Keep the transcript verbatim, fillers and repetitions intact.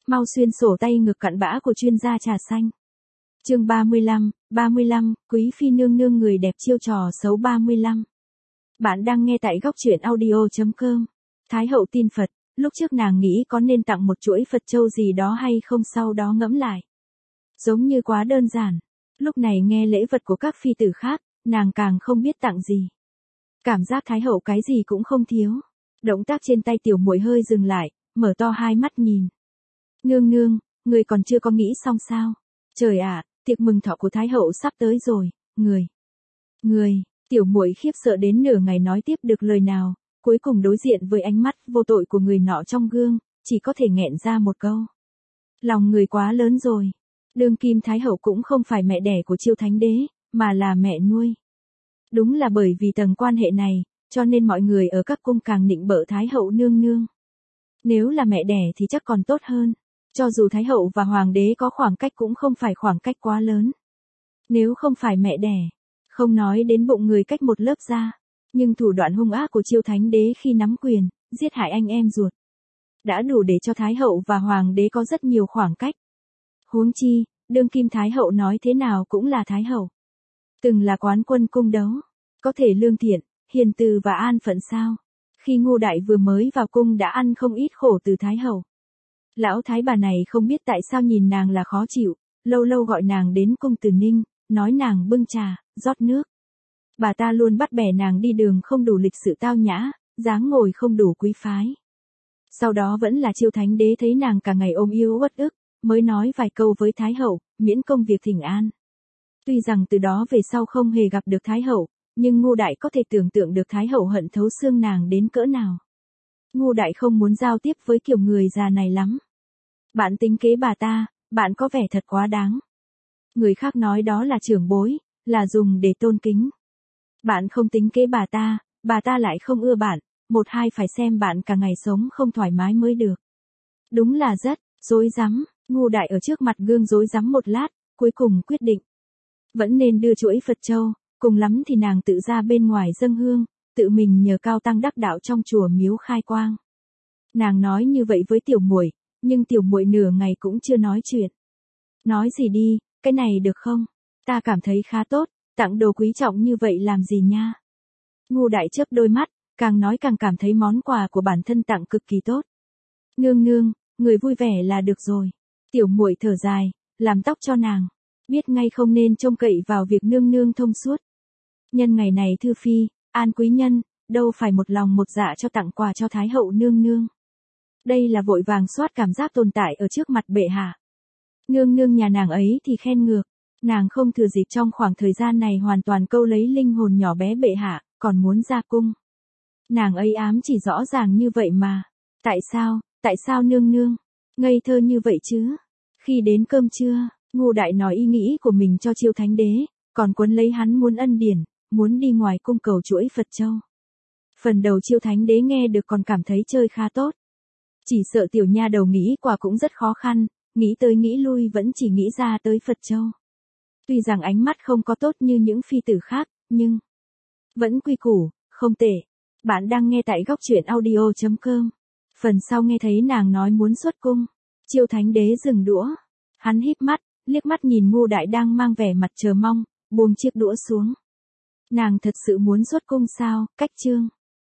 Mau xuyên sổ tay ngực cặn bã của chuyên gia trà xanh. Chương ba mươi lăm, ba mươi lăm, quý phi nương nương người đẹp chiêu trò xấu ba mươi lăm. Bạn đang nghe tại góc truyện audio chấm com. Thái hậu tin Phật, lúc trước nàng nghĩ có nên tặng một chuỗi Phật châu gì đó hay không, sau đó ngẫm lại. Giống như quá đơn giản. Lúc này nghe lễ vật của các phi tử khác, nàng càng không biết tặng gì. Cảm giác Thái hậu cái gì cũng không thiếu. Động tác trên tay tiểu muội hơi dừng lại, mở to hai mắt nhìn. Nương nương, người còn chưa có nghĩ xong sao? Trời ạ, tiệc mừng thọ của Thái hậu sắp tới rồi, người. Người, tiểu muội khiếp sợ đến nửa ngày nói tiếp được lời nào, cuối cùng đối diện với ánh mắt vô tội của người nọ trong gương, chỉ có thể nghẹn ra một câu. Lòng người quá lớn rồi. Đương kim Thái hậu cũng không phải mẹ đẻ của Chiêu Thánh Đế, mà là mẹ nuôi. Đúng là bởi vì tầng quan hệ này, cho nên mọi người ở các cung càng nịnh bợ Thái hậu nương nương. Nếu là mẹ đẻ thì chắc còn tốt hơn. Cho dù Thái hậu và Hoàng đế có khoảng cách cũng không phải khoảng cách quá lớn. Nếu không phải mẹ đẻ, không nói đến bụng người cách một lớp da, nhưng thủ đoạn hung ác của Chiêu Thánh Đế khi nắm quyền, giết hại anh em ruột, đã đủ để cho Thái hậu và Hoàng đế có rất nhiều khoảng cách. Huống chi, đương kim Thái hậu nói thế nào cũng là Thái hậu. Từng là quán quân cung đấu, có thể lương thiện, hiền từ và an phận sao? Khi Ngô Đại vừa mới vào cung đã ăn không ít khổ từ Thái hậu. Lão thái bà này không biết tại sao nhìn nàng là khó chịu, lâu lâu gọi nàng đến cung Từ Ninh, nói nàng bưng trà, rót nước. Bà ta luôn bắt bẻ nàng đi đường không đủ lịch sự tao nhã, dáng ngồi không đủ quý phái. Sau đó vẫn là Chiêu Thánh Đế thấy nàng cả ngày ôm yêu uất ức, mới nói vài câu với Thái hậu, miễn công việc thỉnh an. Tuy rằng từ đó về sau không hề gặp được Thái hậu, nhưng Ngô Đại có thể tưởng tượng được Thái hậu hận thấu xương nàng đến cỡ nào. Ngô Đại không muốn giao tiếp với kiểu người già này lắm. Bạn tính kế bà ta, bạn có vẻ thật quá đáng. Người khác nói đó là trưởng bối, là dùng để tôn kính. Bạn không tính kế bà ta, bà ta lại không ưa bạn, một hai phải xem bạn cả ngày sống không thoải mái mới được. Đúng là rất rối rắm. Ngô Đại ở trước mặt gương rối rắm một lát, cuối cùng quyết định. Vẫn nên đưa chuỗi Phật châu, cùng lắm thì nàng tự ra bên ngoài dâng hương, tự mình nhờ cao tăng đắc đạo trong chùa miếu khai quang. Nàng nói như vậy với tiểu muội, nhưng tiểu muội nửa ngày cũng chưa nói chuyện. Nói gì đi, cái này được không? Ta cảm thấy khá tốt, tặng đồ quý trọng như vậy làm gì nha? Ngô Đại chớp đôi mắt, càng nói càng cảm thấy món quà của bản thân tặng cực kỳ tốt. Nương nương, người vui vẻ là được rồi. Tiểu muội thở dài, làm tóc cho nàng. Biết ngay không nên trông cậy vào việc nương nương thông suốt. Nhân ngày này thư phi, an quý nhân, đâu phải một lòng một dạ cho tặng quà cho Thái hậu nương nương. Đây là vội vàng soát cảm giác tồn tại ở trước mặt bệ hạ. Nương nương nhà nàng ấy thì khen ngược. Nàng không thừa dịp trong khoảng thời gian này hoàn toàn câu lấy linh hồn nhỏ bé bệ hạ, còn muốn ra cung. Nàng ấy ám chỉ rõ ràng như vậy mà. Tại sao, tại sao nương nương? Ngây thơ như vậy chứ? Khi đến cơm trưa, Ngô Đại nói ý nghĩ của mình cho Chiêu Thánh Đế, còn quấn lấy hắn muốn ân điển, muốn đi ngoài cung cầu chuỗi Phật châu. Phần đầu Chiêu Thánh Đế nghe được còn cảm thấy chơi khá tốt. Chỉ sợ tiểu nha đầu nghĩ quả cũng rất khó khăn, nghĩ tới nghĩ lui vẫn chỉ nghĩ ra tới Phật châu. Tuy rằng ánh mắt không có tốt như những phi tử khác, nhưng vẫn quy củ, không tệ. Bạn đang nghe tại góc truyện audio chấm com. Phần sau nghe thấy nàng nói muốn xuất cung. Chiêu Thánh Đế dừng đũa. Hắn híp mắt, liếc mắt nhìn Ngô Đại đang mang vẻ mặt chờ mong, buông chiếc đũa xuống. Nàng thật sự muốn xuất cung sao? Cách chương.